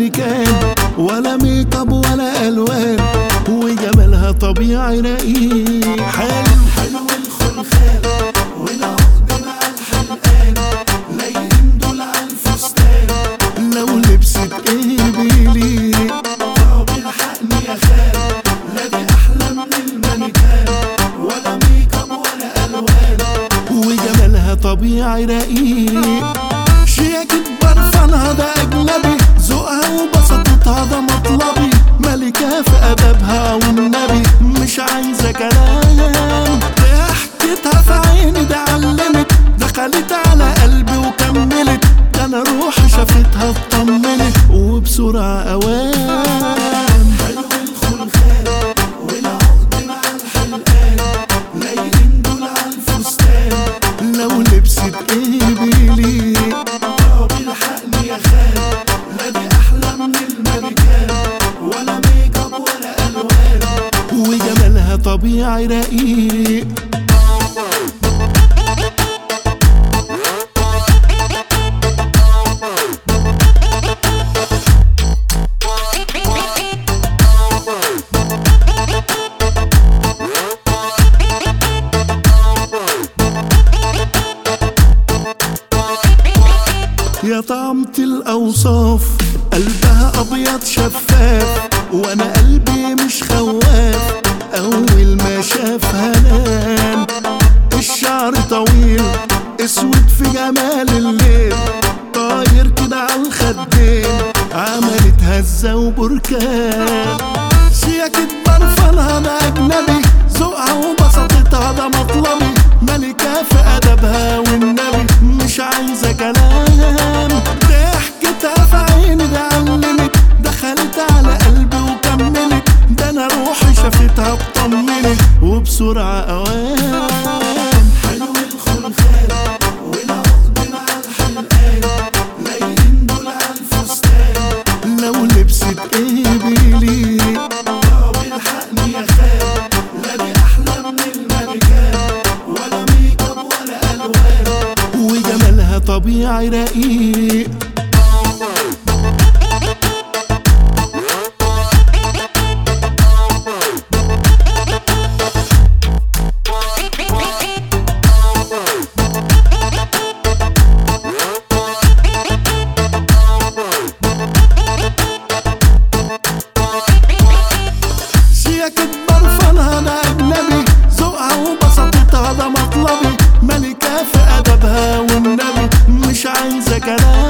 المانيكان، ولا ميك اب ولا الوان، وجمالها طبيعي رقيق. حلو الخلخال والعقد مع الحلقان، لايقين دول على الفستان، لو لبست ايه بيليق. طب الحقني يا خال، لا دي احلى من المانيكان، ولا ميك اب ولا الوان، وجمالها طبيعي رقيق. شياكة برفانها ده اجنبي، ذوقها وبساطتها ده مطلبي، ملكة في ادبها والنبي، مش عايزة كلام. ضحكتها في عيني ده علمت، دخلت على قلبي وكملت، ده انا روحي شافتها اطمنت، وبسرعة اوام. حلو الخلخال والعقد مع الحلقان، لايقين دول على الفستان، لو لبست ايه بيليق. طب الحقني يا خال، لا دي احلى من المانيكان، ولا ميك اب ولا الوان، وجمالها طبيعي رقيق. يا طعمة الأوصاف، قلبها أبيض شفاف، وأنا قلبي مش خواف، أول ما شافها نام. الشعر طويل اسود في جمال الليل، طاير كده عالخدين، عملت هزة وبركان. شياكة برفانها ده أجنبي، ذوقها وبساطتها ده مطلبي، ملكة في أدبها والنبي، مش عايزة كلام. ضحكتها في عيني ده علمت، دخلت على قلبي وكملت، ده أنا روحي شافتها اطمنت، وبسرعة أوام. حلو الخلخال والعقد مع الحلقان، لايقين دول على الفستان، لو لبست ايه بيليق. طب الحقني يا خال، لا دي احلى من المانيكان، ولا ميك اب ولا الوان، وجمالها طبيعي رقيق. شياكة برفانها ده أجنبي، ذوقها وبساطتها ده مطلبي، ملكة في أدبها والنبي، مش عايزة كلام.